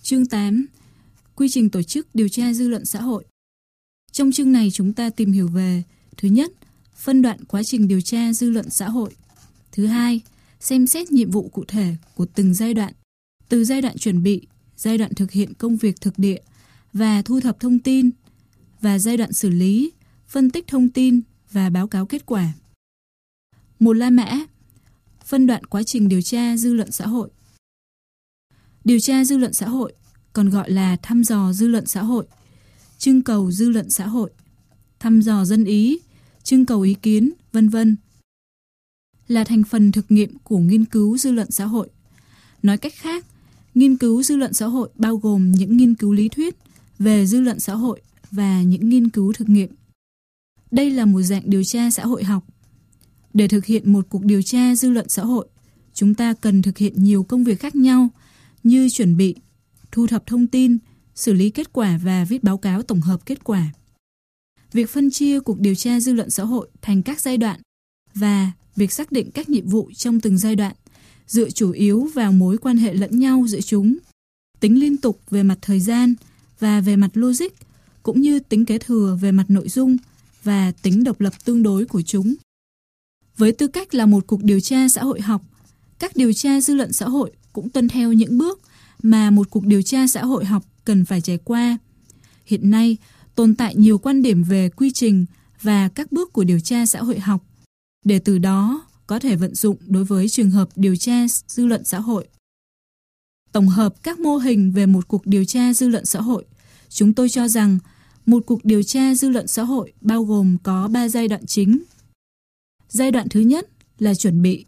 Chương 8. Quy trình tổ chức điều tra dư luận xã hội. Trong chương này chúng ta tìm hiểu về: thứ nhất, phân đoạn quá trình điều tra dư luận xã hội. Thứ hai, xem xét nhiệm vụ cụ thể của từng giai đoạn, từ giai đoạn chuẩn bị, giai đoạn thực hiện công việc thực địa và thu thập thông tin, và giai đoạn xử lý, phân tích thông tin và báo cáo kết quả. Một la mã, phân đoạn quá trình điều tra dư luận xã hội. Điều tra dư luận xã hội còn gọi là thăm dò dư luận xã hội, trưng cầu dư luận xã hội, thăm dò dân ý, trưng cầu ý kiến, vân vân, là thành phần thực nghiệm của nghiên cứu dư luận xã hội. Nói cách khác, nghiên cứu dư luận xã hội bao gồm những nghiên cứu lý thuyết về dư luận xã hội và những nghiên cứu thực nghiệm. Đây là một dạng điều tra xã hội học. Để thực hiện một cuộc điều tra dư luận xã hội, chúng ta cần thực hiện nhiều công việc khác nhau như chuẩn bị, thu thập thông tin, xử lý kết quả và viết báo cáo tổng hợp kết quả. Việc phân chia cuộc điều tra dư luận xã hội thành các giai đoạn và việc xác định các nhiệm vụ trong từng giai đoạn dựa chủ yếu vào mối quan hệ lẫn nhau giữa chúng, tính liên tục về mặt thời gian và về mặt logic, cũng như tính kế thừa về mặt nội dung và tính độc lập tương đối của chúng. Với tư cách là một cuộc điều tra xã hội học, các điều tra dư luận xã hội cũng tuân theo những bước mà một cuộc điều tra xã hội học cần phải trải qua. Hiện nay, tồn tại nhiều quan điểm về quy trình và các bước của điều tra xã hội học, để từ đó có thể vận dụng đối với trường hợp điều tra dư luận xã hội. Tổng hợp các mô hình về một cuộc điều tra dư luận xã hội, chúng tôi cho rằng một cuộc điều tra dư luận xã hội bao gồm có 3 giai đoạn chính. Giai đoạn thứ nhất là chuẩn bị.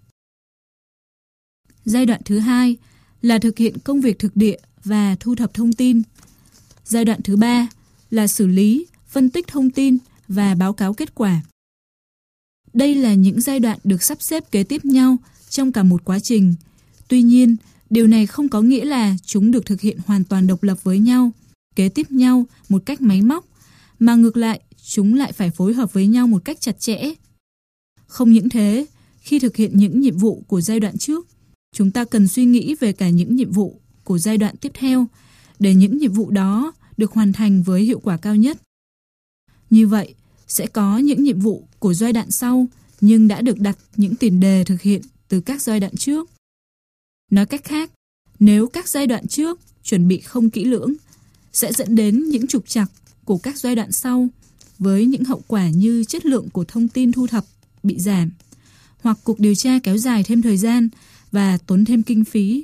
Giai đoạn thứ hai là thực hiện công việc thực địa và thu thập thông tin. Giai đoạn thứ ba là xử lý, phân tích thông tin và báo cáo kết quả. Đây là những giai đoạn được sắp xếp kế tiếp nhau trong cả một quá trình. Tuy nhiên, điều này không có nghĩa là chúng được thực hiện hoàn toàn độc lập với nhau, kế tiếp nhau một cách máy móc, mà ngược lại, chúng lại phải phối hợp với nhau một cách chặt chẽ. Không những thế, khi thực hiện những nhiệm vụ của giai đoạn trước, chúng ta cần suy nghĩ về cả những nhiệm vụ của giai đoạn tiếp theo để những nhiệm vụ đó được hoàn thành với hiệu quả cao nhất. Như vậy, sẽ có những nhiệm vụ của giai đoạn sau nhưng đã được đặt những tiền đề thực hiện từ các giai đoạn trước. Nói cách khác, nếu các giai đoạn trước chuẩn bị không kỹ lưỡng, sẽ dẫn đến những trục trặc của các giai đoạn sau với những hậu quả như chất lượng của thông tin thu thập bị giảm, hoặc cuộc điều tra kéo dài thêm thời gian và tốn thêm kinh phí.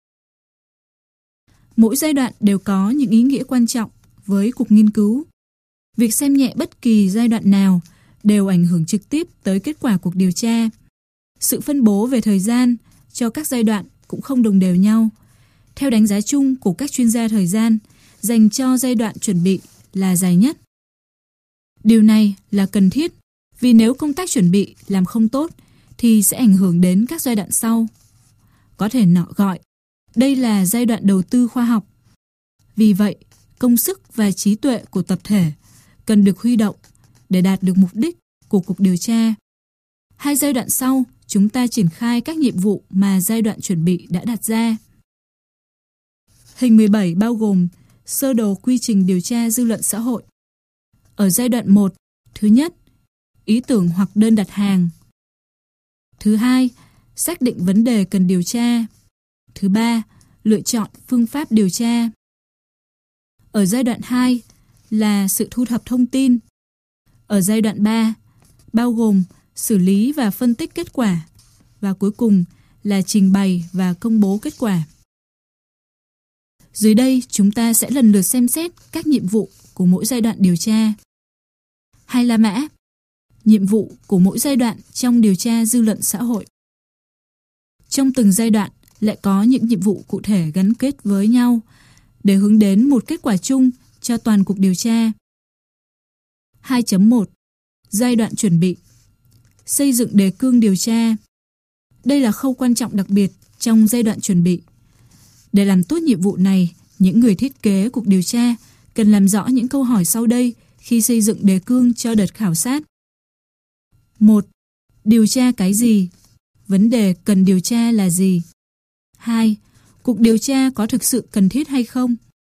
Mỗi giai đoạn đều có những ý nghĩa quan trọng với cuộc nghiên cứu. Việc xem nhẹ bất kỳ giai đoạn nào đều ảnh hưởng trực tiếp tới kết quả cuộc điều tra. Sự phân bố về thời gian cho các giai đoạn cũng không đồng đều nhau. Theo đánh giá chung của các chuyên gia thời gian, dành cho giai đoạn chuẩn bị là dài nhất. Điều này là cần thiết, vì nếu công tác chuẩn bị làm không tốt thì sẽ ảnh hưởng đến các giai đoạn sau. Có thể gọi đây là giai đoạn đầu tư khoa học. Vì vậy, công sức và trí tuệ của tập thể cần được huy động để đạt được mục đích của cuộc điều tra. 2 giai đoạn sau, chúng ta triển khai các nhiệm vụ mà giai đoạn chuẩn bị đã đặt ra. Hình 17 bao gồm sơ đồ quy trình điều tra dư luận xã hội. Ở giai đoạn 1, thứ nhất, ý tưởng hoặc đơn đặt hàng. Thứ hai, xác định vấn đề cần điều tra. Thứ ba, lựa chọn phương pháp điều tra. Ở giai đoạn 2 là sự thu thập thông tin. Ở giai đoạn 3 bao gồm xử lý và phân tích kết quả. Và cuối cùng là trình bày và công bố kết quả. Dưới đây chúng ta sẽ lần lượt xem xét các nhiệm vụ của mỗi giai đoạn điều tra. 2 la mã. Nhiệm vụ của mỗi giai đoạn trong điều tra dư luận xã hội. Trong từng giai đoạn lại có những nhiệm vụ cụ thể gắn kết với nhau để hướng đến một kết quả chung cho toàn cuộc điều tra. 2.1. Giai đoạn chuẩn bị. Xây dựng đề cương điều tra. Đây là khâu quan trọng đặc biệt trong giai đoạn chuẩn bị. Để làm tốt nhiệm vụ này, những người thiết kế cuộc điều tra cần làm rõ những câu hỏi sau đây khi xây dựng đề cương cho đợt khảo sát. 1. Điều tra cái gì? Vấn đề cần điều tra là gì? 2. Cuộc điều tra có thực sự cần thiết hay không?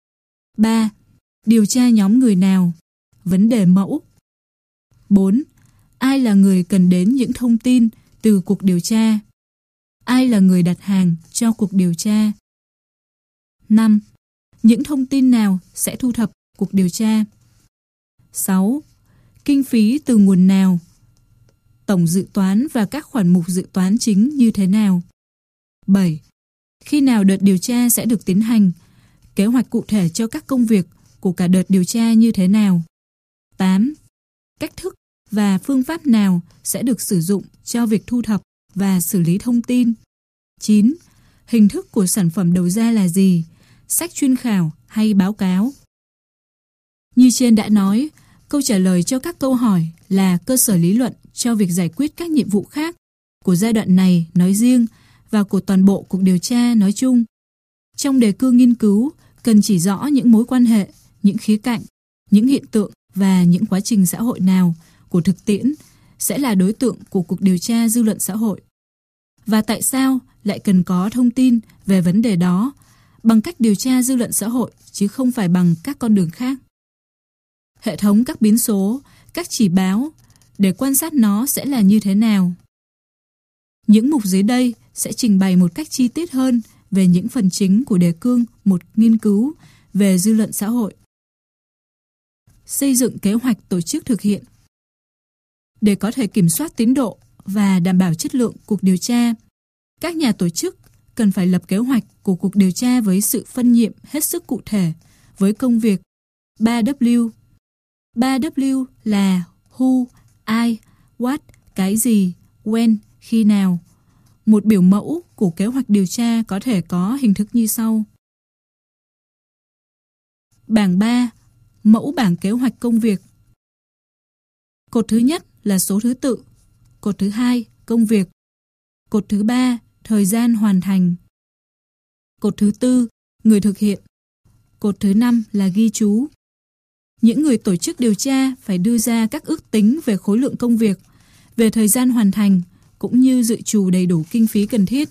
3. Điều tra nhóm người nào? Vấn đề mẫu. 4. Ai là người cần đến những thông tin từ cuộc điều tra? Ai là người đặt hàng cho cuộc điều tra? 5. Những thông tin nào sẽ thu thập cuộc điều tra? 6. Kinh phí từ nguồn nào? Tổng dự toán và các khoản mục dự toán chính như thế nào? 7. Khi nào đợt điều tra sẽ được tiến hành? Kế hoạch cụ thể cho các công việc của cả đợt điều tra như thế nào? 8. Cách thức và phương pháp nào sẽ được sử dụng cho việc thu thập và xử lý thông tin? 9. Hình thức của sản phẩm đầu ra là gì? Sách chuyên khảo hay báo cáo? Như trên đã nói, câu trả lời cho các câu hỏi là cơ sở lý luận cho việc giải quyết các nhiệm vụ khác của giai đoạn này nói riêng và của toàn bộ cuộc điều tra nói chung. Trong đề cương nghiên cứu, cần chỉ rõ những mối quan hệ, những khía cạnh, những hiện tượng và những quá trình xã hội nào của thực tiễn sẽ là đối tượng của cuộc điều tra dư luận xã hội. Và tại sao lại cần có thông tin về vấn đề đó bằng cách điều tra dư luận xã hội chứ không phải bằng các con đường khác. Hệ thống các biến số, các chỉ báo để quan sát nó sẽ là như thế nào? Những mục dưới đây sẽ trình bày một cách chi tiết hơn về những phần chính của đề cương một nghiên cứu về dư luận xã hội. Xây dựng kế hoạch tổ chức thực hiện. Để có thể kiểm soát tiến độ và đảm bảo chất lượng cuộc điều tra, các nhà tổ chức cần phải lập kế hoạch của cuộc điều tra với sự phân nhiệm hết sức cụ thể với công việc 3W. 3W là who, ai, what, cái gì, when, khi nào. Một biểu mẫu của kế hoạch điều tra có thể có hình thức như sau. Bảng 3. Mẫu bảng kế hoạch công việc. Cột thứ nhất là số thứ tự. Cột thứ hai, công việc. Cột thứ ba, thời gian hoàn thành. Cột thứ tư, người thực hiện. Cột thứ năm là ghi chú. Những người tổ chức điều tra phải đưa ra các ước tính về khối lượng công việc, về thời gian hoàn thành, cũng như dự trù đầy đủ kinh phí cần thiết.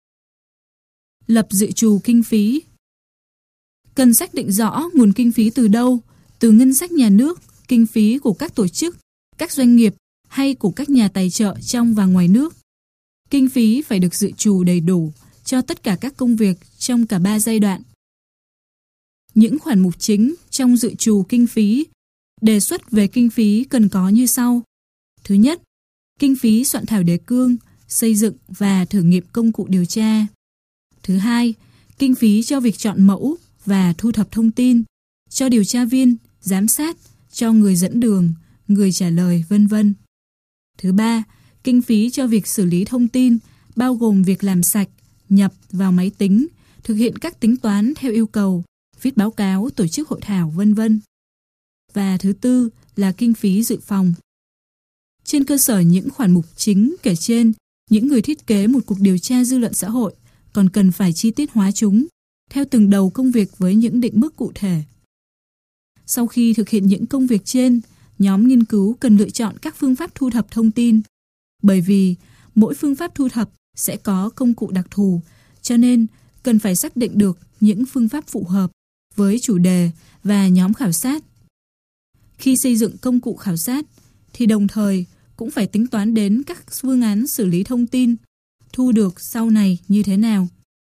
Lập dự trù kinh phí. Cần xác định rõ nguồn kinh phí từ đâu, từ ngân sách nhà nước, kinh phí của các tổ chức, các doanh nghiệp hay của các nhà tài trợ trong và ngoài nước. Kinh phí phải được dự trù đầy đủ cho tất cả các công việc trong cả 3 giai đoạn. Những khoản mục chính trong dự trù kinh phí, đề xuất về kinh phí cần có như sau. Thứ nhất, kinh phí soạn thảo đề cương, xây dựng và thử nghiệm công cụ điều tra. Thứ hai, kinh phí cho việc chọn mẫu và thu thập thông tin, cho điều tra viên, giám sát, cho người dẫn đường, người trả lời, v.v. Thứ ba, kinh phí cho việc xử lý thông tin, bao gồm việc làm sạch, nhập vào máy tính, thực hiện các tính toán theo yêu cầu, viết báo cáo, tổ chức hội thảo, v.v. Và thứ tư là kinh phí dự phòng. Trên cơ sở những khoản mục chính kể trên, những người thiết kế một cuộc điều tra dư luận xã hội còn cần phải chi tiết hóa chúng theo từng đầu công việc với những định mức cụ thể. Sau khi thực hiện những công việc trên, nhóm nghiên cứu cần lựa chọn các phương pháp thu thập thông tin. Bởi vì mỗi phương pháp thu thập sẽ có công cụ đặc thù, cho nên cần phải xác định được những phương pháp phù hợp với chủ đề và nhóm khảo sát. Khi xây dựng công cụ khảo sát, thì đồng thời cũng phải tính toán đến các phương án xử lý thông tin thu được sau này như thế nào.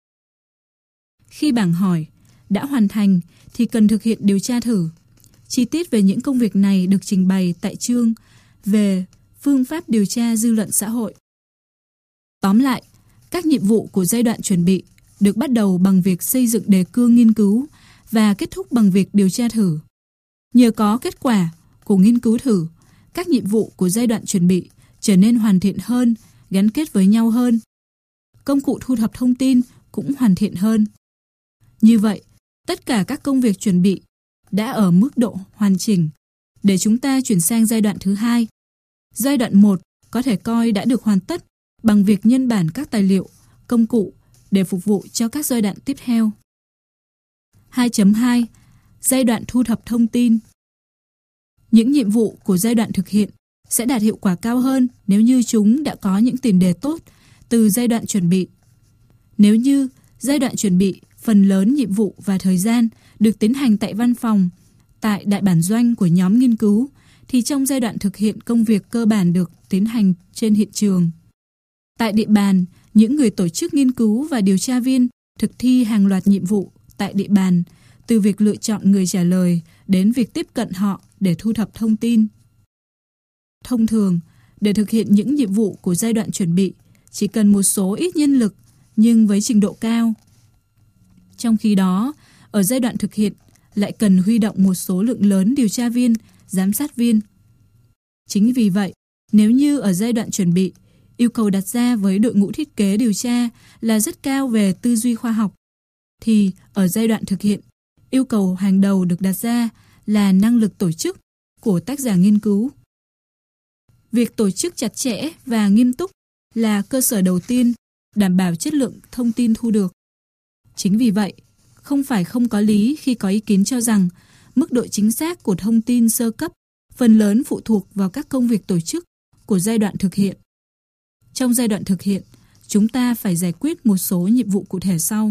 Khi bảng hỏi đã hoàn thành thì cần thực hiện điều tra thử. Chi tiết về những công việc này được trình bày tại chương về phương pháp điều tra dư luận xã hội. Tóm lại, các nhiệm vụ của giai đoạn chuẩn bị được bắt đầu bằng việc xây dựng đề cương nghiên cứu và kết thúc bằng việc điều tra thử. Nhờ có kết quả của nghiên cứu thử, các nhiệm vụ của giai đoạn chuẩn bị trở nên hoàn thiện hơn, gắn kết với nhau hơn. Công cụ thu thập thông tin cũng hoàn thiện hơn. Như vậy, tất cả các công việc chuẩn bị đã ở mức độ hoàn chỉnh để chúng ta chuyển sang giai đoạn thứ hai. Giai đoạn 1 có thể coi đã được hoàn tất bằng việc nhân bản các tài liệu, công cụ để phục vụ cho các giai đoạn tiếp theo. 2.2. Giai đoạn thu thập thông tin. Những nhiệm vụ của giai đoạn thực hiện sẽ đạt hiệu quả cao hơn nếu như chúng đã có những tiền đề tốt từ giai đoạn chuẩn bị. Nếu như giai đoạn chuẩn bị phần lớn nhiệm vụ và thời gian được tiến hành tại văn phòng, tại đại bản doanh của nhóm nghiên cứu, thì trong giai đoạn thực hiện công việc cơ bản được tiến hành trên hiện trường. Tại địa bàn, những người tổ chức nghiên cứu và điều tra viên thực thi hàng loạt nhiệm vụ tại địa bàn, từ việc lựa chọn người trả lời đến việc tiếp cận họ để thu thập thông tin. Thông thường, để thực hiện những nhiệm vụ của giai đoạn chuẩn bị, chỉ cần một số ít nhân lực nhưng với trình độ cao. Trong khi đó, ở giai đoạn thực hiện lại cần huy động một số lượng lớn điều tra viên, giám sát viên. Chính vì vậy, nếu như ở giai đoạn chuẩn bị, yêu cầu đặt ra với đội ngũ thiết kế điều tra là rất cao về tư duy khoa học, thì ở giai đoạn thực hiện, yêu cầu hàng đầu được đặt ra là năng lực tổ chức của tác giả nghiên cứu. Việc tổ chức chặt chẽ và nghiêm túc là cơ sở đầu tiên đảm bảo chất lượng thông tin thu được. Chính vì vậy, không phải không có lý khi có ý kiến cho rằng mức độ chính xác của thông tin sơ cấp phần lớn phụ thuộc vào các công việc tổ chức của giai đoạn thực hiện. Trong giai đoạn thực hiện, chúng ta phải giải quyết một số nhiệm vụ cụ thể sau.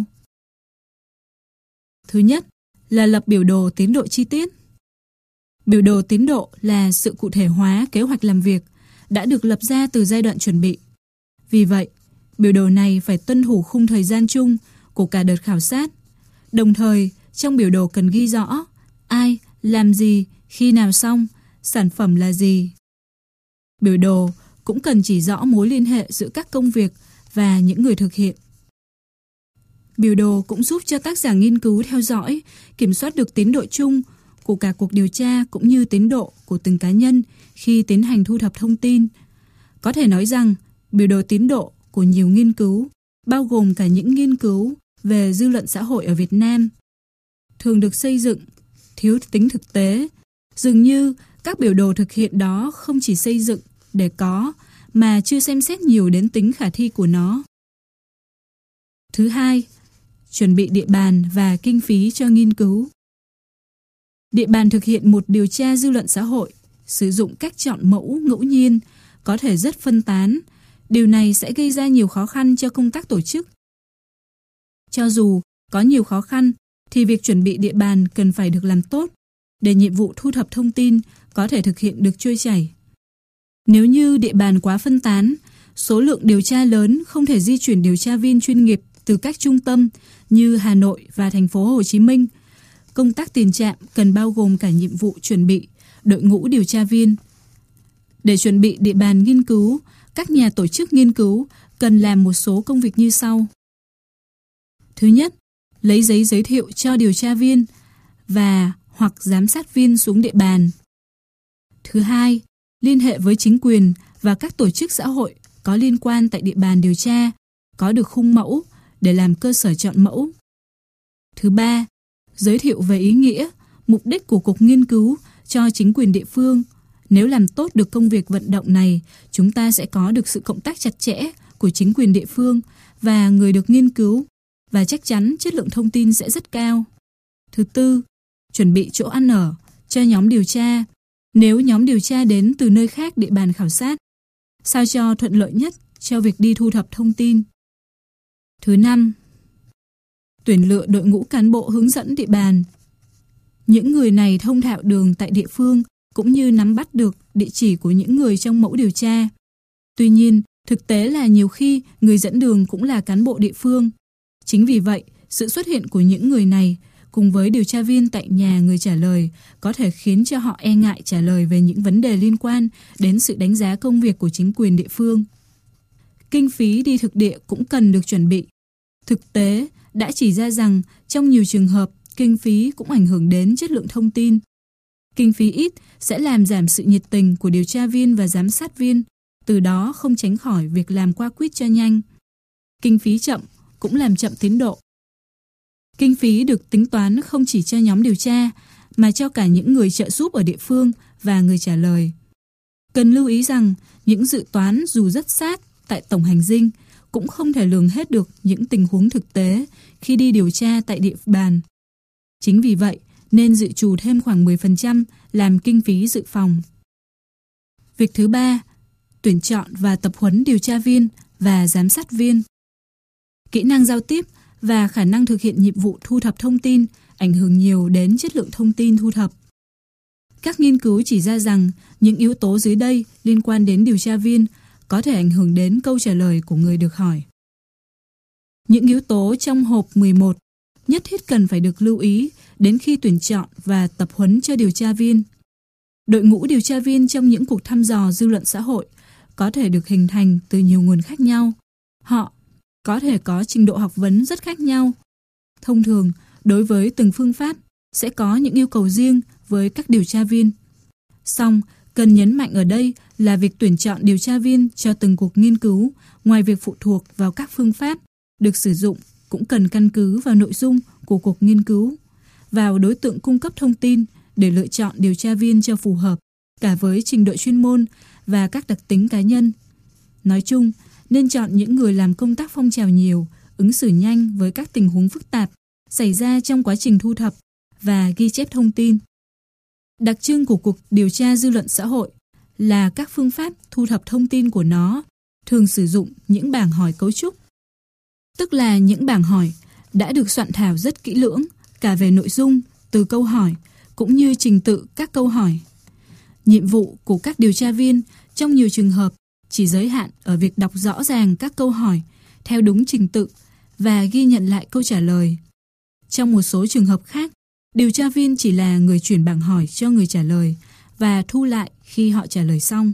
Thứ nhất là lập biểu đồ tiến độ chi tiết. Biểu đồ tiến độ là sự cụ thể hóa kế hoạch làm việc đã được lập ra từ giai đoạn chuẩn bị. Vì vậy, biểu đồ này phải tuân thủ khung thời gian chung của cả đợt khảo sát. Đồng thời, trong biểu đồ cần ghi rõ ai, làm gì, khi nào xong, sản phẩm là gì. Biểu đồ cũng cần chỉ rõ mối liên hệ giữa các công việc và những người thực hiện. Biểu đồ cũng giúp cho tác giả nghiên cứu theo dõi, kiểm soát được tiến độ chung của cả cuộc điều tra cũng như tiến độ của từng cá nhân khi tiến hành thu thập thông tin. Có thể nói rằng, biểu đồ tiến độ của nhiều nghiên cứu, bao gồm cả những nghiên cứu về dư luận xã hội ở Việt Nam, thường được xây dựng thiếu tính thực tế. Dường như các biểu đồ thực hiện đó không chỉ xây dựng để có, mà chưa xem xét nhiều đến tính khả thi của nó. Thứ hai, chuẩn bị địa bàn và kinh phí cho nghiên cứu. Địa bàn thực hiện một điều tra dư luận xã hội, sử dụng cách chọn mẫu ngẫu nhiên, có thể rất phân tán. Điều này sẽ gây ra nhiều khó khăn cho công tác tổ chức. Cho dù có nhiều khó khăn, thì việc chuẩn bị địa bàn cần phải được làm tốt, để nhiệm vụ thu thập thông tin có thể thực hiện được trôi chảy. Nếu như địa bàn quá phân tán, số lượng điều tra lớn không thể di chuyển điều tra viên chuyên nghiệp từ các trung tâm như Hà Nội và thành phố Hồ Chí Minh, công tác tiền trạm cần bao gồm cả nhiệm vụ chuẩn bị đội ngũ điều tra viên. Để chuẩn bị địa bàn nghiên cứu, các nhà tổ chức nghiên cứu cần làm một số công việc như sau. Thứ nhất, lấy giấy giới thiệu cho điều tra viên và hoặc giám sát viên xuống địa bàn. Thứ hai, liên hệ với chính quyền và các tổ chức xã hội có liên quan tại địa bàn điều tra, có được khung mẫu để làm cơ sở chọn mẫu. Thứ ba, giới thiệu về ý nghĩa, mục đích của cuộc nghiên cứu cho chính quyền địa phương. Nếu làm tốt được công việc vận động này, chúng ta sẽ có được sự cộng tác chặt chẽ của chính quyền địa phương và người được nghiên cứu, và chắc chắn chất lượng thông tin sẽ rất cao. Thứ tư, chuẩn bị chỗ ăn ở cho nhóm điều tra, nếu nhóm điều tra đến từ nơi khác địa bàn khảo sát, sao cho thuận lợi nhất cho việc đi thu thập thông tin. Thứ năm, tuyển lựa đội ngũ cán bộ hướng dẫn địa bàn. Những người này thông thạo đường tại địa phương cũng như nắm bắt được địa chỉ của những người trong mẫu điều tra. Tuy nhiên, thực tế là nhiều khi người dẫn đường cũng là cán bộ địa phương. Chính vì vậy, sự xuất hiện của những người này cùng với điều tra viên tại nhà người trả lời có thể khiến cho họ e ngại trả lời về những vấn đề liên quan đến sự đánh giá công việc của chính quyền địa phương. Kinh phí đi thực địa cũng cần được chuẩn bị. Thực tế đã chỉ ra rằng trong nhiều trường hợp, kinh phí cũng ảnh hưởng đến chất lượng thông tin. Kinh phí ít sẽ làm giảm sự nhiệt tình của điều tra viên và giám sát viên, từ đó không tránh khỏi việc làm qua quýt cho nhanh. Kinh phí chậm cũng làm chậm tiến độ. Kinh phí được tính toán không chỉ cho nhóm điều tra, mà cho cả những người trợ giúp ở địa phương và người trả lời. Cần lưu ý rằng, những dự toán dù rất sát tại tổng hành dinh, cũng không thể lường hết được những tình huống thực tế khi đi điều tra tại địa bàn. Chính vì vậy, nên dự trù thêm khoảng 10% làm kinh phí dự phòng. Việc thứ ba, tuyển chọn và tập huấn điều tra viên và giám sát viên. Kỹ năng giao tiếp và khả năng thực hiện nhiệm vụ thu thập thông tin ảnh hưởng nhiều đến chất lượng thông tin thu thập. Các nghiên cứu chỉ ra rằng những yếu tố dưới đây liên quan đến điều tra viên có thể ảnh hưởng đến câu trả lời của người được hỏi. Những yếu tố trong hộp 11 nhất thiết cần phải được lưu ý đến khi tuyển chọn và tập huấn cho điều tra viên. Đội ngũ điều tra viên trong những cuộc thăm dò dư luận xã hội có thể được hình thành từ nhiều nguồn khác nhau. Họ có thể có trình độ học vấn rất khác nhau. Thông thường, đối với từng phương pháp sẽ có những yêu cầu riêng với các điều tra viên. Song, cần nhấn mạnh ở đây là việc tuyển chọn điều tra viên cho từng cuộc nghiên cứu, ngoài việc phụ thuộc vào các phương pháp được sử dụng, cũng cần căn cứ vào nội dung của cuộc nghiên cứu, vào đối tượng cung cấp thông tin để lựa chọn điều tra viên cho phù hợp, cả với trình độ chuyên môn và các đặc tính cá nhân. Nói chung, nên chọn những người làm công tác phong trào nhiều, ứng xử nhanh với các tình huống phức tạp xảy ra trong quá trình thu thập và ghi chép thông tin. Đặc trưng của cuộc điều tra dư luận xã hội là các phương pháp thu thập thông tin của nó thường sử dụng những bảng hỏi cấu trúc, tức là những bảng hỏi đã được soạn thảo rất kỹ lưỡng cả về nội dung, từ câu hỏi cũng như trình tự các câu hỏi. Nhiệm vụ của các điều tra viên trong nhiều trường hợp chỉ giới hạn ở việc đọc rõ ràng các câu hỏi theo đúng trình tự và ghi nhận lại câu trả lời. Trong một số trường hợp khác, điều tra viên chỉ là người chuyển bảng hỏi cho người trả lời và thu lại khi họ trả lời xong.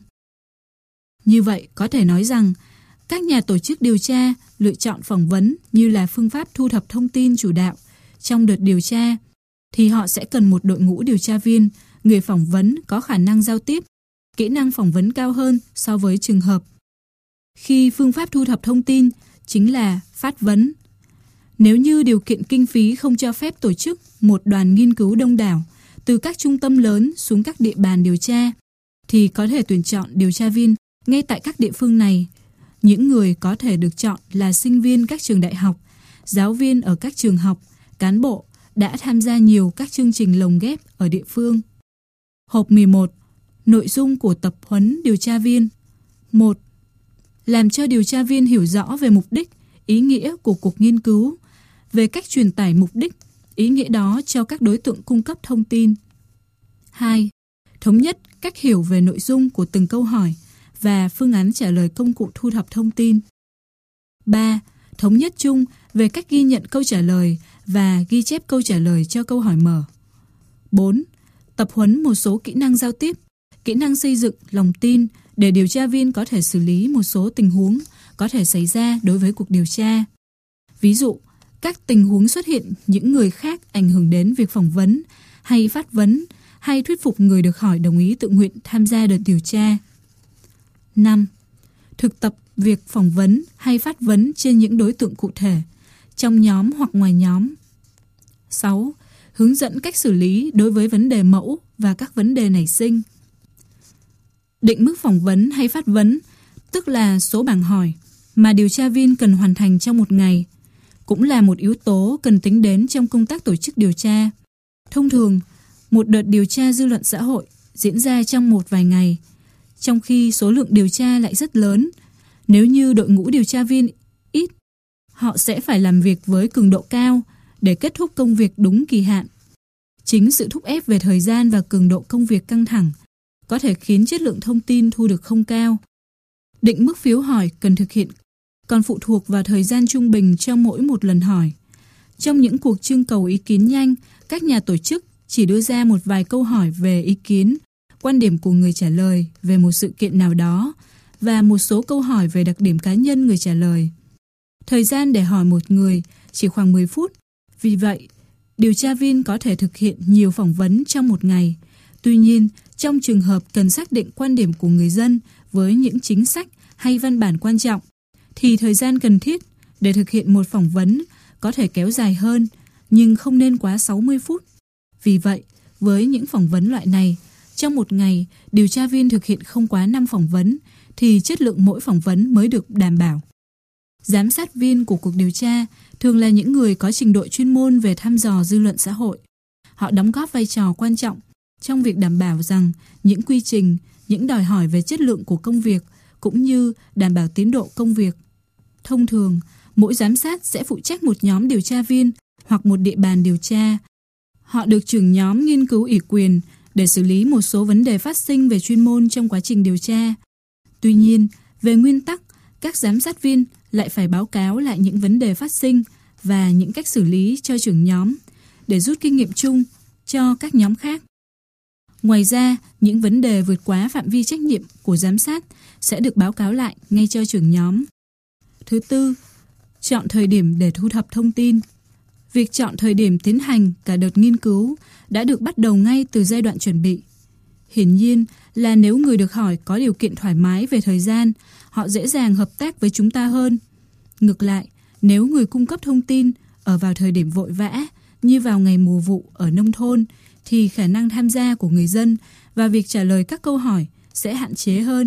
Như vậy, có thể nói rằng các nhà tổ chức điều tra lựa chọn phỏng vấn như là phương pháp thu thập thông tin chủ đạo trong đợt điều tra, thì họ sẽ cần một đội ngũ điều tra viên, người phỏng vấn có khả năng giao tiếp, kỹ năng phỏng vấn cao hơn so với trường hợp khi phương pháp thu thập thông tin chính là phát vấn. Nếu như điều kiện kinh phí không cho phép tổ chức một đoàn nghiên cứu đông đảo từ các trung tâm lớn xuống các địa bàn điều tra, thì có thể tuyển chọn điều tra viên ngay tại các địa phương này. Những người có thể được chọn là sinh viên các trường đại học, giáo viên ở các trường học, cán bộ đã tham gia nhiều các chương trình lồng ghép ở địa phương. Hộp 11. Nội dung của tập huấn điều tra viên. 1. Làm cho điều tra viên hiểu rõ về mục đích, ý nghĩa của cuộc nghiên cứu, về cách truyền tải mục đích, ý nghĩa đó cho các đối tượng cung cấp thông tin. 2. Thống nhất cách hiểu về nội dung của từng câu hỏi và phương án trả lời công cụ thu thập thông tin. 3. Thống nhất chung về cách ghi nhận câu trả lời và ghi chép câu trả lời cho câu hỏi mở. 4. Tập huấn một số kỹ năng giao tiếp, kỹ năng xây dựng lòng tin để điều tra viên có thể xử lý một số tình huống có thể xảy ra đối với cuộc điều tra. Ví dụ, các tình huống xuất hiện những người khác ảnh hưởng đến việc phỏng vấn hay phát vấn, hay thuyết phục người được hỏi đồng ý tự nguyện tham gia đợt điều tra. 5. Thực tập việc phỏng vấn hay phát vấn trên những đối tượng cụ thể, trong nhóm hoặc ngoài nhóm. 6. Hướng dẫn cách xử lý đối với vấn đề mẫu và các vấn đề nảy sinh. Định mức phỏng vấn hay phát vấn, tức là số bảng hỏi mà điều tra viên cần hoàn thành trong một ngày, cũng là một yếu tố cần tính đến trong công tác tổ chức điều tra. Thông thường, một đợt điều tra dư luận xã hội diễn ra trong một vài ngày, trong khi số lượng điều tra lại rất lớn. Nếu như đội ngũ điều tra viên ít, họ sẽ phải làm việc với cường độ cao để kết thúc công việc đúng kỳ hạn. Chính sự thúc ép về thời gian và cường độ công việc căng thẳng có thể khiến chất lượng thông tin thu được không cao. Định mức phiếu hỏi cần thực hiện còn phụ thuộc vào thời gian trung bình cho mỗi một lần hỏi. Trong những cuộc trưng cầu ý kiến nhanh, các nhà tổ chức chỉ đưa ra một vài câu hỏi về ý kiến, quan điểm của người trả lời về một sự kiện nào đó và một số câu hỏi về đặc điểm cá nhân người trả lời. Thời gian để hỏi một người chỉ khoảng 10 phút. Vì vậy, điều tra viên có thể thực hiện nhiều phỏng vấn trong một ngày. Tuy nhiên, trong trường hợp cần xác định quan điểm của người dân với những chính sách hay văn bản quan trọng, thì thời gian cần thiết để thực hiện một phỏng vấn có thể kéo dài hơn, nhưng không nên quá 60 phút. Vì vậy, với những phỏng vấn loại này, trong một ngày, điều tra viên thực hiện không quá 5 phỏng vấn, thì chất lượng mỗi phỏng vấn mới được đảm bảo. Giám sát viên của cuộc điều tra thường là những người có trình độ chuyên môn về thăm dò dư luận xã hội. Họ đóng góp vai trò quan trọng trong việc đảm bảo rằng những quy trình, những đòi hỏi về chất lượng của công việc cũng như đảm bảo tiến độ công việc. Thông thường, Mỗi giám sát sẽ phụ trách một nhóm điều tra viên hoặc một địa bàn điều tra. Họ được trưởng nhóm nghiên cứu ủy quyền để xử lý một số vấn đề phát sinh về chuyên môn trong quá trình điều tra. Tuy nhiên, về nguyên tắc, các giám sát viên lại phải báo cáo lại những vấn đề phát sinh và những cách xử lý cho trưởng nhóm để rút kinh nghiệm chung cho các nhóm khác. Ngoài ra, những vấn đề vượt quá phạm vi trách nhiệm của giám sát sẽ được báo cáo lại ngay cho trưởng nhóm. Thứ tư, chọn thời điểm để thu thập thông tin. Việc chọn thời điểm tiến hành cả đợt nghiên cứu đã được bắt đầu ngay từ giai đoạn chuẩn bị. Hiển nhiên là nếu người được hỏi có điều kiện thoải mái về thời gian, họ dễ dàng hợp tác với chúng ta hơn. Ngược lại, nếu người cung cấp thông tin ở vào thời điểm vội vã, như vào ngày mùa vụ ở nông thôn, thì khả năng tham gia của người dân và việc trả lời các câu hỏi sẽ hạn chế hơn.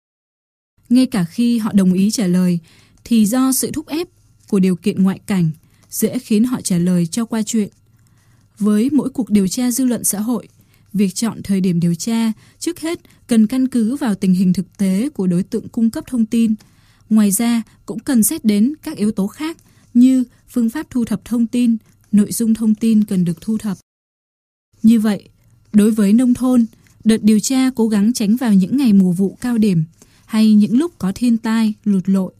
Ngay cả khi họ đồng ý trả lời, thì do sự thúc ép của điều kiện ngoại cảnh dễ khiến họ trả lời cho qua chuyện. Với mỗi cuộc điều tra dư luận xã hội, việc chọn thời điểm điều tra trước hết cần căn cứ vào tình hình thực tế của đối tượng cung cấp thông tin. Ngoài ra, cũng cần xét đến các yếu tố khác như phương pháp thu thập thông tin, nội dung thông tin cần được thu thập. Như vậy, đối với nông thôn, đợt điều tra cố gắng tránh vào những ngày mùa vụ cao điểm hay những lúc có thiên tai, lụt lội.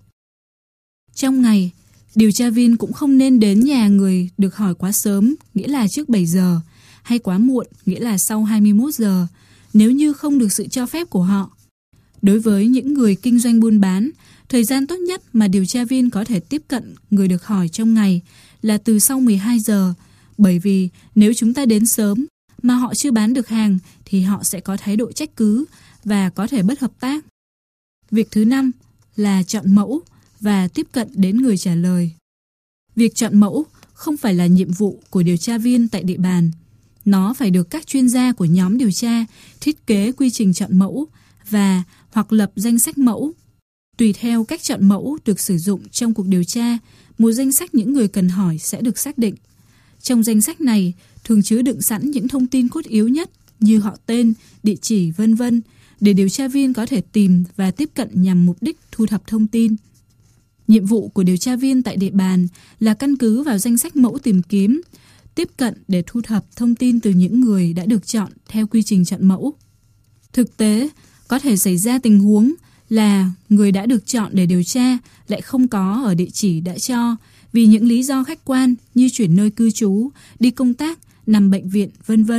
Trong ngày, điều tra viên cũng không nên đến nhà người được hỏi quá sớm, nghĩa là trước 7 giờ, hay quá muộn, nghĩa là sau 21 giờ, nếu như không được sự cho phép của họ. Đối với những người kinh doanh buôn bán, thời gian tốt nhất mà điều tra viên có thể tiếp cận người được hỏi trong ngày là từ sau 12 giờ, bởi vì nếu chúng ta đến sớm mà họ chưa bán được hàng thì họ sẽ có thái độ trách cứ và có thể bất hợp tác. Việc thứ 5 là chọn mẫu và tiếp cận đến người trả lời. Việc chọn mẫu không phải là nhiệm vụ của điều tra viên tại địa bàn. Nó phải được các chuyên gia của nhóm điều tra thiết kế quy trình chọn mẫu và hoặc lập danh sách mẫu. Tùy theo cách chọn mẫu được sử dụng trong cuộc điều tra, một danh sách những người cần hỏi sẽ được xác định. Trong danh sách này thường chứa đựng sẵn những thông tin cốt yếu nhất như họ tên, địa chỉ, v.v. để điều tra viên có thể tìm và tiếp cận nhằm mục đích thu thập thông tin. Nhiệm vụ của điều tra viên tại địa bàn là căn cứ vào danh sách mẫu tìm kiếm, tiếp cận để thu thập thông tin từ những người đã được chọn theo quy trình chọn mẫu. Thực tế, có thể xảy ra tình huống là người đã được chọn để điều tra lại không có ở địa chỉ đã cho vì những lý do khách quan như chuyển nơi cư trú, đi công tác, nằm bệnh viện, v.v.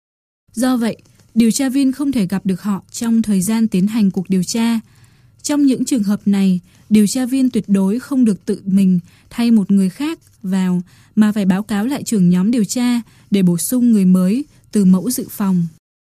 Do vậy, điều tra viên không thể gặp được họ trong thời gian tiến hành cuộc điều tra. Trong những trường hợp này, điều tra viên tuyệt đối không được tự mình thay một người khác vào mà phải báo cáo lại trưởng nhóm điều tra để bổ sung người mới từ mẫu dự phòng.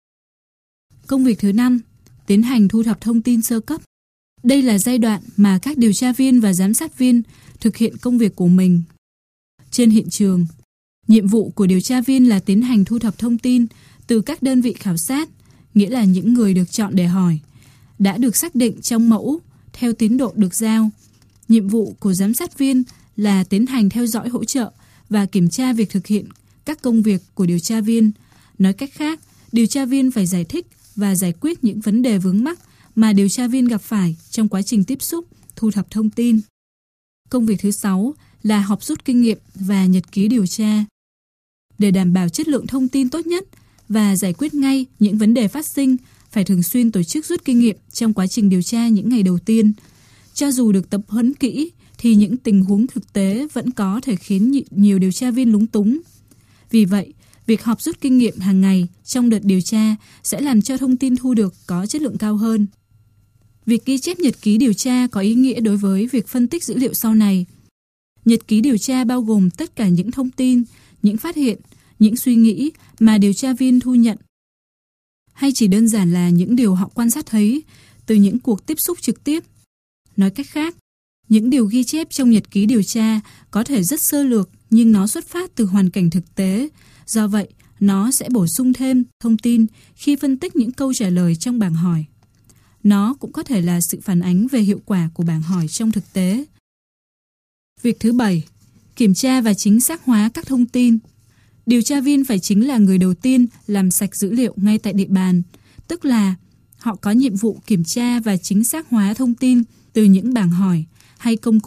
Công việc thứ 5, tiến hành thu thập thông tin sơ cấp. Đây là giai đoạn mà các điều tra viên và giám sát viên thực hiện công việc của mình. Trên hiện trường, nhiệm vụ của điều tra viên là tiến hành thu thập thông tin từ các đơn vị khảo sát, nghĩa là những người được chọn để hỏi, đã được xác định trong mẫu theo tiến độ được giao. Nhiệm vụ của giám sát viên là tiến hành theo dõi hỗ trợ và kiểm tra việc thực hiện các công việc của điều tra viên. Nói cách khác, điều tra viên phải giải thích và giải quyết những vấn đề vướng mắc mà điều tra viên gặp phải trong quá trình tiếp xúc, thu thập thông tin. Công việc thứ 6 là họp rút kinh nghiệm và nhật ký điều tra. Để đảm bảo chất lượng thông tin tốt nhất và giải quyết ngay những vấn đề phát sinh, phải thường xuyên tổ chức rút kinh nghiệm trong quá trình điều tra những ngày đầu tiên. Cho dù được tập huấn kỹ, thì những tình huống thực tế vẫn có thể khiến nhiều điều tra viên lúng túng. Vì vậy, việc họp rút kinh nghiệm hàng ngày trong đợt điều tra sẽ làm cho thông tin thu được có chất lượng cao hơn. Việc ghi chép nhật ký điều tra có ý nghĩa đối với việc phân tích dữ liệu sau này. Nhật ký điều tra bao gồm tất cả những thông tin, những phát hiện, những suy nghĩ mà điều tra viên thu nhận, hay chỉ đơn giản là những điều họ quan sát thấy từ những cuộc tiếp xúc trực tiếp. Nói cách khác, những điều ghi chép trong nhật ký điều tra có thể rất sơ lược nhưng nó xuất phát từ hoàn cảnh thực tế. Do vậy, nó sẽ bổ sung thêm thông tin khi phân tích những câu trả lời trong bảng hỏi. Nó cũng có thể là sự phản ánh về hiệu quả của bảng hỏi trong thực tế. Việc thứ 7, kiểm tra và chính xác hóa các thông tin. Điều tra viên phải chính là người đầu tiên làm sạch dữ liệu ngay tại địa bàn, tức là họ có nhiệm vụ kiểm tra và chính xác hóa thông tin từ những bảng hỏi hay công cụ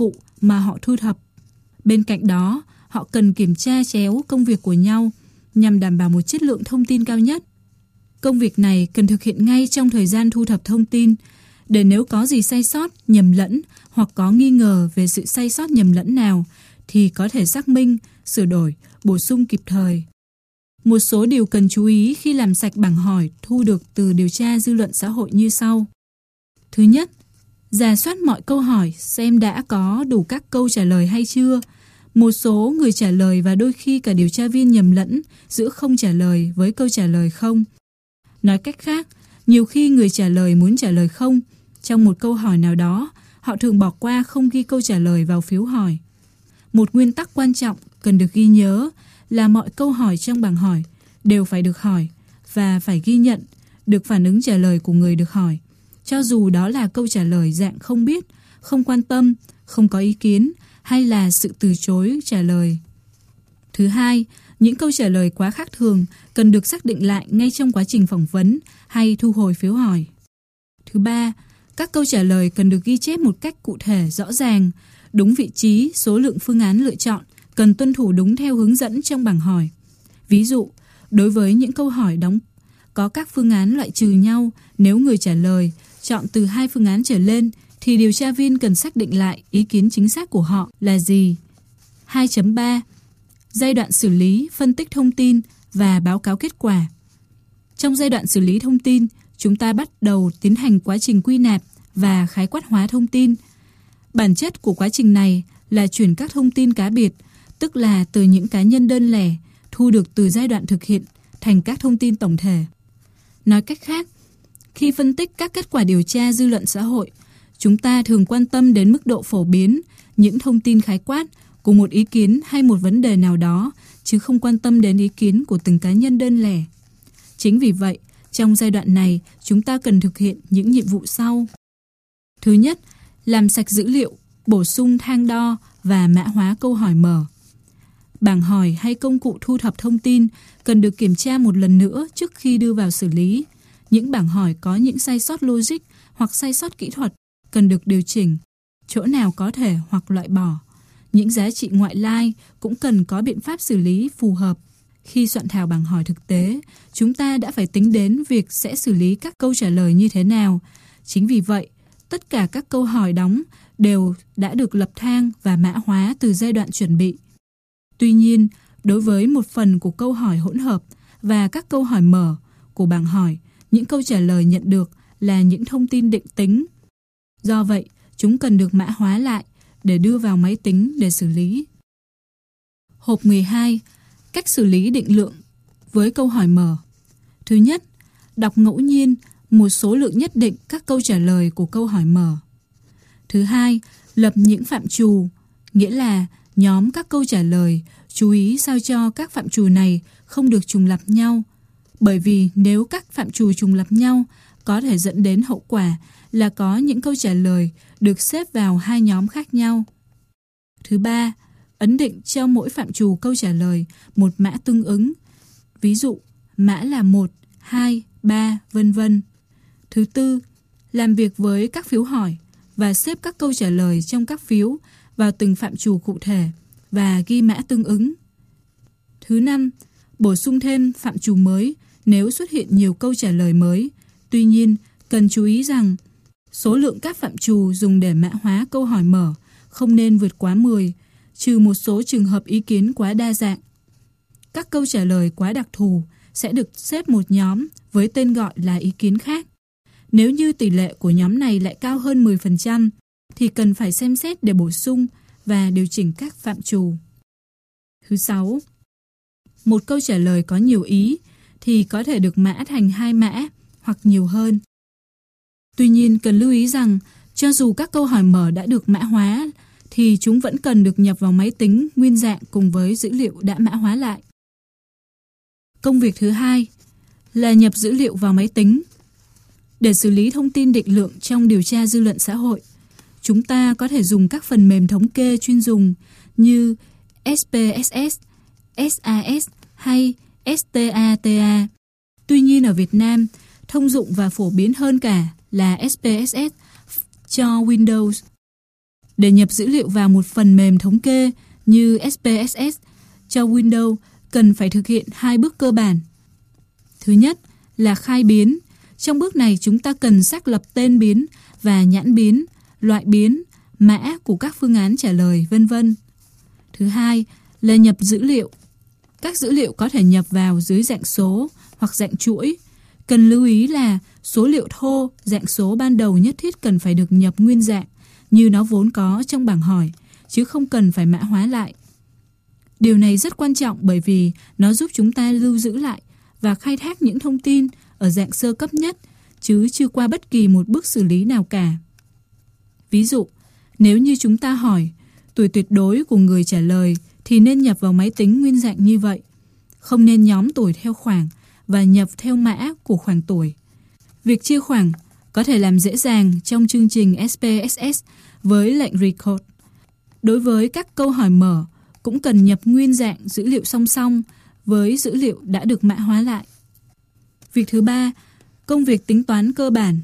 mà họ thu thập. Bên cạnh đó, họ cần kiểm tra chéo công việc của nhau nhằm đảm bảo một chất lượng thông tin cao nhất. Công việc này cần thực hiện ngay trong thời gian thu thập thông tin, để nếu có gì sai sót, nhầm lẫn hoặc có nghi ngờ về sự sai sót nhầm lẫn nào thì có thể xác minh, sửa đổi, bổ sung kịp thời. Một số điều cần chú ý khi làm sạch bảng hỏi thu được từ điều tra dư luận xã hội như sau. Thứ nhất, rà soát mọi câu hỏi xem đã có đủ các câu trả lời hay chưa. Một số người trả lời và đôi khi cả điều tra viên nhầm lẫn giữa không trả lời với câu trả lời không. Nói cách khác, nhiều khi người trả lời muốn trả lời không trong một câu hỏi nào đó, họ thường bỏ qua không ghi câu trả lời vào phiếu hỏi. Một nguyên tắc quan trọng cần được ghi nhớ là mọi câu hỏi trong bảng hỏi đều phải được hỏi và phải ghi nhận được phản ứng trả lời của người được hỏi, cho dù đó là câu trả lời dạng không biết, không quan tâm, không có ý kiến hay là sự từ chối trả lời. Thứ hai, những câu trả lời quá khác thường cần được xác định lại ngay trong quá trình phỏng vấn hay thu hồi phiếu hỏi. Thứ ba, các câu trả lời cần được ghi chép một cách cụ thể, rõ ràng, đúng vị trí, số lượng phương án lựa chọn, cần tuân thủ đúng theo hướng dẫn trong bảng hỏi. Ví dụ, đối với những câu hỏi có các phương án loại trừ nhau, nếu người trả lời chọn từ 2 phương án trở lên, thì điều tra viên cần xác định lại ý kiến chính xác của họ là gì. 2.3. Giai đoạn xử lý, phân tích thông tin và báo cáo kết quả. Trong giai đoạn xử lý thông tin, chúng ta bắt đầu tiến hành quá trình quy nạp và khái quát hóa thông tin. Bản chất của quá trình này là chuyển các thông tin cá biệt, tức là từ những cá nhân đơn lẻ thu được từ giai đoạn thực hiện thành các thông tin tổng thể. Nói cách khác, khi phân tích các kết quả điều tra dư luận xã hội, chúng ta thường quan tâm đến mức độ phổ biến những thông tin khái quát của một ý kiến hay một vấn đề nào đó, chứ không quan tâm đến ý kiến của từng cá nhân đơn lẻ. Chính vì vậy, trong giai đoạn này, chúng ta cần thực hiện những nhiệm vụ sau. Thứ nhất, làm sạch dữ liệu, bổ sung thang đo và mã hóa câu hỏi mở. Bảng hỏi hay công cụ thu thập thông tin cần được kiểm tra một lần nữa trước khi đưa vào xử lý. Những bảng hỏi có những sai sót logic hoặc sai sót kỹ thuật cần được điều chỉnh, chỗ nào có thể hoặc loại bỏ. Những giá trị ngoại lai cũng cần có biện pháp xử lý phù hợp. Khi soạn thảo bảng hỏi thực tế, chúng ta đã phải tính đến việc sẽ xử lý các câu trả lời như thế nào. Chính vì vậy, tất cả các câu hỏi đóng đều đã được lập thang và mã hóa từ giai đoạn chuẩn bị. Tuy nhiên, đối với một phần của câu hỏi hỗn hợp và các câu hỏi mở của bảng hỏi, những câu trả lời nhận được là những thông tin định tính. Do vậy, chúng cần được mã hóa lại để đưa vào máy tính để xử lý. Hộp 12. Cách xử lý định lượng với câu hỏi mở. Thứ nhất, đọc ngẫu nhiên một số lượng nhất định các câu trả lời của câu hỏi mở. Thứ hai, lập những phạm trù, nghĩa là nhóm các câu trả lời, chú ý sao cho các phạm trù này không được trùng lặp nhau. Bởi vì nếu các phạm trù trùng lặp nhau, có thể dẫn đến hậu quả là có những câu trả lời được xếp vào 2 nhóm khác nhau. Thứ ba, ấn định cho mỗi phạm trù câu trả lời một mã tương ứng. Ví dụ, mã là 1, 2, 3, vân vân. Thứ tư, làm việc với các phiếu hỏi và xếp các câu trả lời trong các phiếu vào từng phạm trù cụ thể và ghi mã tương ứng. Thứ năm, bổ sung thêm phạm trù mới nếu xuất hiện nhiều câu trả lời mới. Tuy nhiên, cần chú ý rằng số lượng các phạm trù dùng để mã hóa câu hỏi mở không nên vượt quá 10, trừ một số trường hợp ý kiến quá đa dạng. Các câu trả lời quá đặc thù sẽ được xếp một nhóm với tên gọi là ý kiến khác. Nếu như tỷ lệ của nhóm này lại cao hơn 10%, thì cần phải xem xét để bổ sung và điều chỉnh các phạm trù. Thứ 6. Một câu trả lời có nhiều ý thì có thể được mã thành 2 mã hoặc nhiều hơn. Tuy nhiên, cần lưu ý rằng cho dù các câu hỏi mở đã được mã hóa thì chúng vẫn cần được nhập vào máy tính nguyên dạng cùng với dữ liệu đã mã hóa lại. Công việc thứ hai là nhập dữ liệu vào máy tính. Để xử lý thông tin định lượng trong điều tra dư luận xã hội, chúng ta có thể dùng các phần mềm thống kê chuyên dùng như SPSS, SAS hay Stata. Tuy nhiên ở Việt Nam, thông dụng và phổ biến hơn cả là SPSS cho Windows. Để nhập dữ liệu vào một phần mềm thống kê như SPSS cho Windows, cần phải thực hiện 2 bước cơ bản. Thứ nhất là khai biến. Trong bước này chúng ta cần xác lập tên biến và nhãn biến, loại biến, mã của các phương án trả lời, vân vân. Thứ hai là nhập dữ liệu. Các dữ liệu có thể nhập vào dưới dạng số hoặc dạng chuỗi. Cần lưu ý là số liệu thô, dạng số ban đầu nhất thiết cần phải được nhập nguyên dạng như nó vốn có trong bảng hỏi, chứ không cần phải mã hóa lại. Điều này rất quan trọng bởi vì nó giúp chúng ta lưu giữ lại và khai thác những thông tin ở dạng sơ cấp nhất, chứ chưa qua bất kỳ một bước xử lý nào cả. Ví dụ, nếu như chúng ta hỏi tuổi tuyệt đối của người trả lời thì nên nhập vào máy tính nguyên dạng như vậy, không nên nhóm tuổi theo khoảng và nhập theo mã của khoảng tuổi. Việc chia khoảng có thể làm dễ dàng trong chương trình SPSS với lệnh record. Đối với các câu hỏi mở, cũng cần nhập nguyên dạng dữ liệu song song với dữ liệu đã được mã hóa lại. Việc thứ ba, công việc tính toán cơ bản.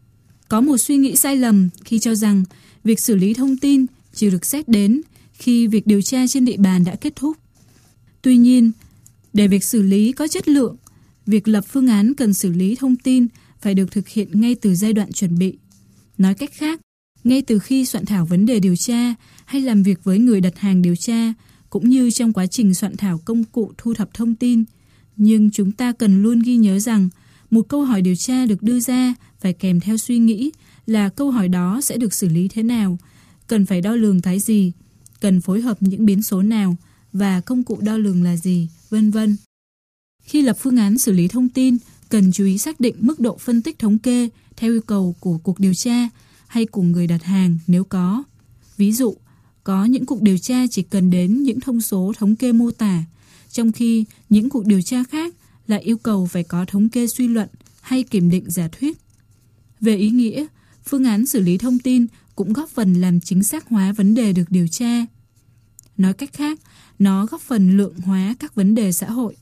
Có một suy nghĩ sai lầm khi cho rằng việc xử lý thông tin chỉ được xét đến khi việc điều tra trên địa bàn đã kết thúc. Tuy nhiên, để việc xử lý có chất lượng, việc lập phương án cần xử lý thông tin phải được thực hiện ngay từ giai đoạn chuẩn bị. Nói cách khác, ngay từ khi soạn thảo vấn đề điều tra hay làm việc với người đặt hàng điều tra, cũng như trong quá trình soạn thảo công cụ thu thập thông tin. Nhưng chúng ta cần luôn ghi nhớ rằng một câu hỏi điều tra được đưa ra phải kèm theo suy nghĩ là câu hỏi đó sẽ được xử lý thế nào, cần phải đo lường cái gì, cần phối hợp những biến số nào và công cụ đo lường là gì, vân vân. Khi lập phương án xử lý thông tin, cần chú ý xác định mức độ phân tích thống kê theo yêu cầu của cuộc điều tra hay của người đặt hàng nếu có. Ví dụ, có những cuộc điều tra chỉ cần đến những thông số thống kê mô tả, trong khi những cuộc điều tra khác lại yêu cầu phải có thống kê suy luận hay kiểm định giả thuyết. Về ý nghĩa, phương án xử lý thông tin cũng góp phần làm chính xác hóa vấn đề được điều tra. Nói cách khác, nó góp phần lượng hóa các vấn đề xã hội.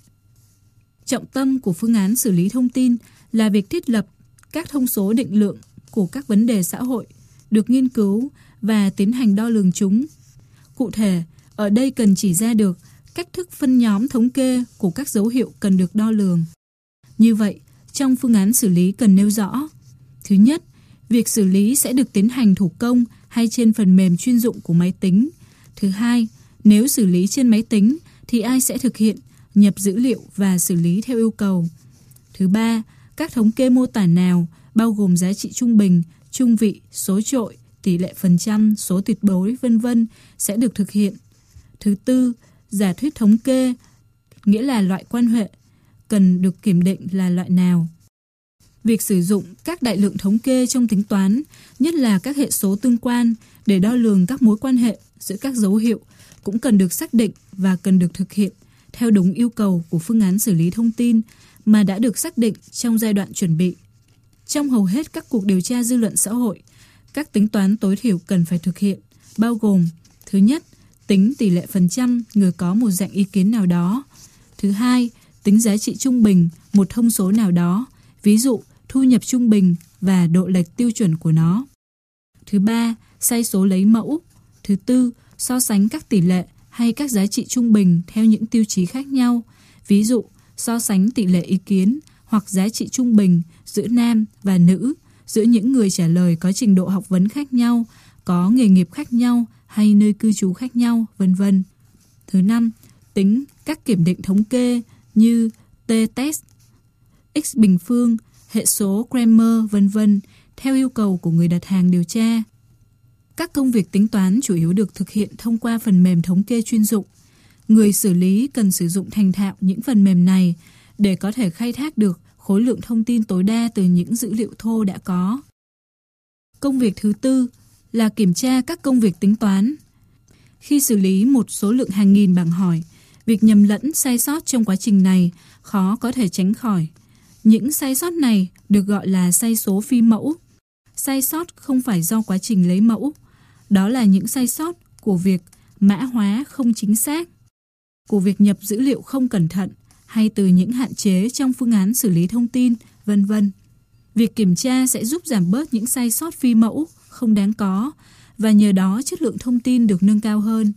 Trọng tâm của phương án xử lý thông tin là việc thiết lập các thông số định lượng của các vấn đề xã hội, được nghiên cứu và tiến hành đo lường chúng. Cụ thể, ở đây cần chỉ ra được cách thức phân nhóm thống kê của các dấu hiệu cần được đo lường. Như vậy, trong phương án xử lý cần nêu rõ: thứ nhất, việc xử lý sẽ được tiến hành thủ công hay trên phần mềm chuyên dụng của máy tính. Thứ hai, nếu xử lý trên máy tính thì ai sẽ thực hiện, nhập dữ liệu và xử lý theo yêu cầu. Thứ ba, các thống kê mô tả nào, bao gồm giá trị trung bình, trung vị, số chọi, tỷ lệ phần trăm, số tuyệt đối, vân vân sẽ được thực hiện. Thứ tư, giả thuyết thống kê, nghĩa là loại quan hệ, cần được kiểm định là loại nào. Việc sử dụng các đại lượng thống kê trong tính toán, nhất là các hệ số tương quan để đo lường các mối quan hệ giữa các dấu hiệu cũng cần được xác định và cần được thực hiện theo đúng yêu cầu của phương án xử lý thông tin mà đã được xác định trong giai đoạn chuẩn bị. Trong hầu hết các cuộc điều tra dư luận xã hội, các tính toán tối thiểu cần phải thực hiện, bao gồm: thứ nhất, tính tỷ lệ phần trăm người có một dạng ý kiến nào đó. Thứ hai, tính giá trị trung bình một thông số nào đó, ví dụ thu nhập trung bình và độ lệch tiêu chuẩn của nó. Thứ ba, sai số lấy mẫu. Thứ tư, so sánh các tỷ lệ hay các giá trị trung bình theo những tiêu chí khác nhau, ví dụ so sánh tỷ lệ ý kiến hoặc giá trị trung bình giữa nam và nữ, giữa những người trả lời có trình độ học vấn khác nhau, có nghề nghiệp khác nhau hay nơi cư trú khác nhau, vân vân. Thứ năm, tính các kiểm định thống kê như t-test, x bình phương, hệ số Kramer, vân vân, theo yêu cầu của người đặt hàng điều tra. Các công việc tính toán chủ yếu được thực hiện thông qua phần mềm thống kê chuyên dụng. Người xử lý cần sử dụng thành thạo những phần mềm này để có thể khai thác được khối lượng thông tin tối đa từ những dữ liệu thô đã có. Công việc thứ tư là kiểm tra các công việc tính toán. Khi xử lý một số lượng hàng nghìn bảng hỏi, việc nhầm lẫn, sai sót trong quá trình này khó có thể tránh khỏi. Những sai sót này được gọi là sai số phi mẫu. Sai sót không phải do quá trình lấy mẫu. Đó là những sai sót của việc mã hóa không chính xác, của việc nhập dữ liệu không cẩn thận hay từ những hạn chế trong phương án xử lý thông tin, vân vân. Việc kiểm tra sẽ giúp giảm bớt những sai sót phi mẫu không đáng có và nhờ đó chất lượng thông tin được nâng cao hơn.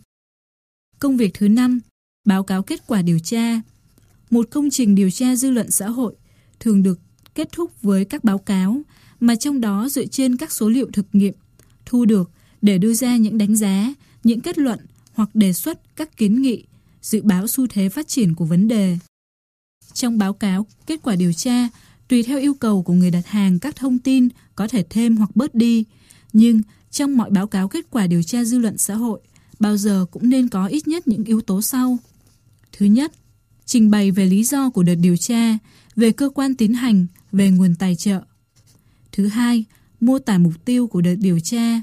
Công việc thứ 5, báo cáo kết quả điều tra. Một công trình điều tra dư luận xã hội thường được kết thúc với các báo cáo, mà trong đó dựa trên các số liệu thực nghiệm thu được để đưa ra những đánh giá, những kết luận hoặc đề xuất các kiến nghị, dự báo xu thế phát triển của vấn đề. Trong báo cáo kết quả điều tra, tùy theo yêu cầu của người đặt hàng, các thông tin có thể thêm hoặc bớt đi, nhưng trong mọi báo cáo kết quả điều tra dư luận xã hội, bao giờ cũng nên có ít nhất những yếu tố sau. Thứ nhất, trình bày về lý do của đợt điều tra, về cơ quan tiến hành, về nguồn tài trợ. Thứ hai, mô tả mục tiêu của đợt điều tra.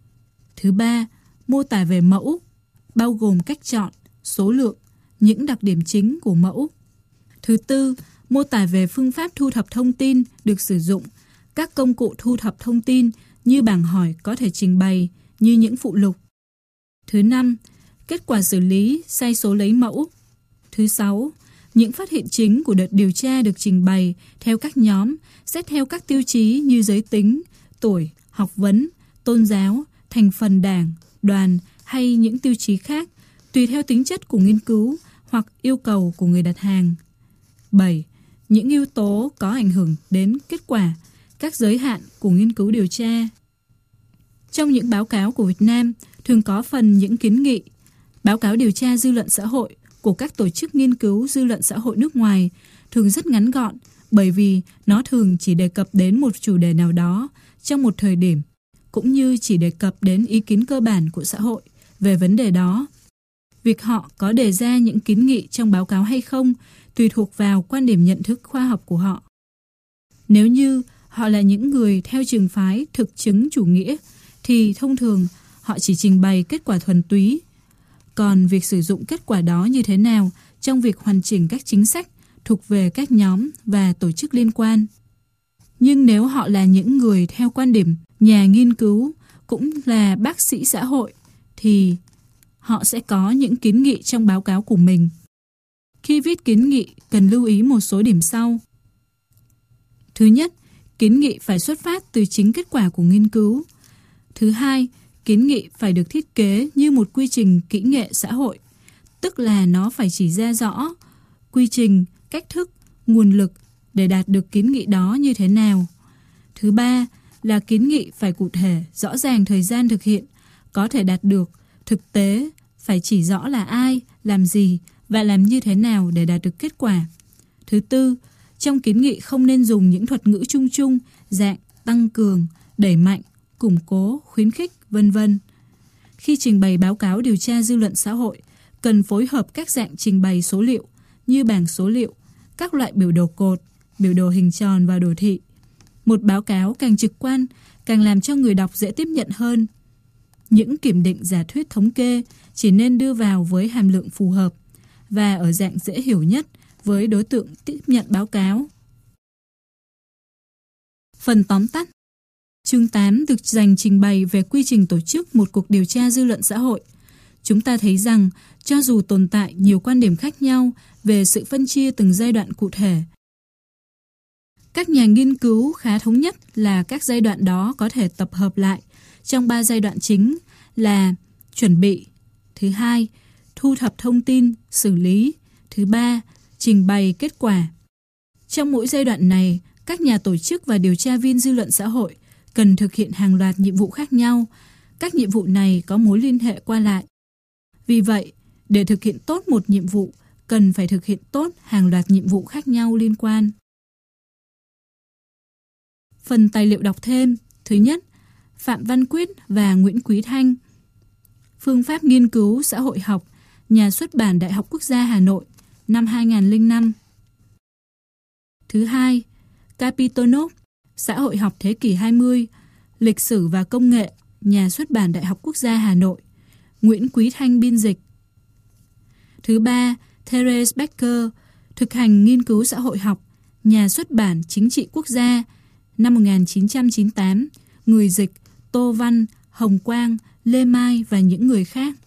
Thứ ba, mô tả về mẫu, bao gồm cách chọn, số lượng, những đặc điểm chính của mẫu. Thứ tư, mô tả về phương pháp thu thập thông tin được sử dụng, các công cụ thu thập thông tin như bảng hỏi có thể trình bày như những phụ lục. Thứ năm, kết quả xử lý, sai số lấy mẫu. Thứ sáu, những phát hiện chính của đợt điều tra được trình bày theo các nhóm, xét theo các tiêu chí như giới tính, tuổi, học vấn, tôn giáo, thành phần đảng, đoàn hay những tiêu chí khác, tùy theo tính chất của nghiên cứu hoặc yêu cầu của người đặt hàng. 7. Những yếu tố có ảnh hưởng đến kết quả, các giới hạn của nghiên cứu điều tra. Trong những báo cáo của Việt Nam, thường có phần những kiến nghị. Báo cáo điều tra dư luận xã hội của các tổ chức nghiên cứu dư luận xã hội nước ngoài thường rất ngắn gọn, bởi vì nó thường chỉ đề cập đến một chủ đề nào đó trong một thời điểm, cũng như chỉ đề cập đến ý kiến cơ bản của xã hội về vấn đề đó. Việc họ có đề ra những kiến nghị trong báo cáo hay không tùy thuộc vào quan điểm nhận thức khoa học của họ. Nếu như họ là những người theo trường phái thực chứng chủ nghĩa, thì thông thường họ chỉ trình bày kết quả thuần túy. Còn việc sử dụng kết quả đó như thế nào trong việc hoàn chỉnh các chính sách thuộc về các nhóm và tổ chức liên quan. Nhưng nếu họ là những người theo quan điểm nhà nghiên cứu, cũng là bác sĩ xã hội, thì họ sẽ có những kiến nghị trong báo cáo của mình. Khi viết kiến nghị, cần lưu ý một số điểm sau. Thứ nhất, kiến nghị phải xuất phát từ chính kết quả của nghiên cứu. Thứ hai, kiến nghị phải được thiết kế như một quy trình kỹ nghệ xã hội, tức là nó phải chỉ ra rõ quy trình, cách thức, nguồn lực để đạt được kiến nghị đó như thế nào. Thứ ba là kiến nghị phải cụ thể, rõ ràng thời gian thực hiện, có thể đạt được, thực tế, phải chỉ rõ là ai, làm gì và làm như thế nào để đạt được kết quả. Thứ tư, trong kiến nghị không nên dùng những thuật ngữ chung chung, dạng tăng cường, đẩy mạnh, củng cố, khuyến khích, vân vân. Khi trình bày báo cáo điều tra dư luận xã hội, cần phối hợp các dạng trình bày số liệu như bảng số liệu, các loại biểu đồ cột, biểu đồ hình tròn và đồ thị. Một báo cáo càng trực quan, càng làm cho người đọc dễ tiếp nhận hơn. Những kiểm định giả thuyết thống kê chỉ nên đưa vào với hàm lượng phù hợp và ở dạng dễ hiểu nhất với đối tượng tiếp nhận báo cáo. Phần tóm tắt. Chương 8 được dành trình bày về quy trình tổ chức một cuộc điều tra dư luận xã hội. Chúng ta thấy rằng, cho dù tồn tại nhiều quan điểm khác nhau về sự phân chia từng giai đoạn cụ thể, các nhà nghiên cứu khá thống nhất là các giai đoạn đó có thể tập hợp lại trong 3 giai đoạn chính là chuẩn bị, thứ hai, thu thập thông tin, xử lý, thứ ba, trình bày kết quả. Trong mỗi giai đoạn này, các nhà tổ chức và điều tra viên dư luận xã hội cần thực hiện hàng loạt nhiệm vụ khác nhau. Các nhiệm vụ này có mối liên hệ qua lại. Vì vậy, để thực hiện tốt một nhiệm vụ, cần phải thực hiện tốt hàng loạt nhiệm vụ khác nhau liên quan. Phần tài liệu đọc thêm. Thứ nhất, Phạm Văn Quyết và Nguyễn Quý Thanh. Phương pháp nghiên cứu xã hội học, Nhà xuất bản Đại học Quốc gia Hà Nội, năm 2005. Thứ hai, Kapitonov, Xã hội học thế kỷ 20, Lịch sử và công nghệ, Nhà xuất bản Đại học Quốc gia Hà Nội, Nguyễn Quý Thanh biên dịch. Thứ ba, Therese Becker, Thực hành nghiên cứu xã hội học, Nhà xuất bản Chính trị Quốc gia, năm 1998, người dịch Tô Văn, Hồng Quang, Lê Mai và những người khác.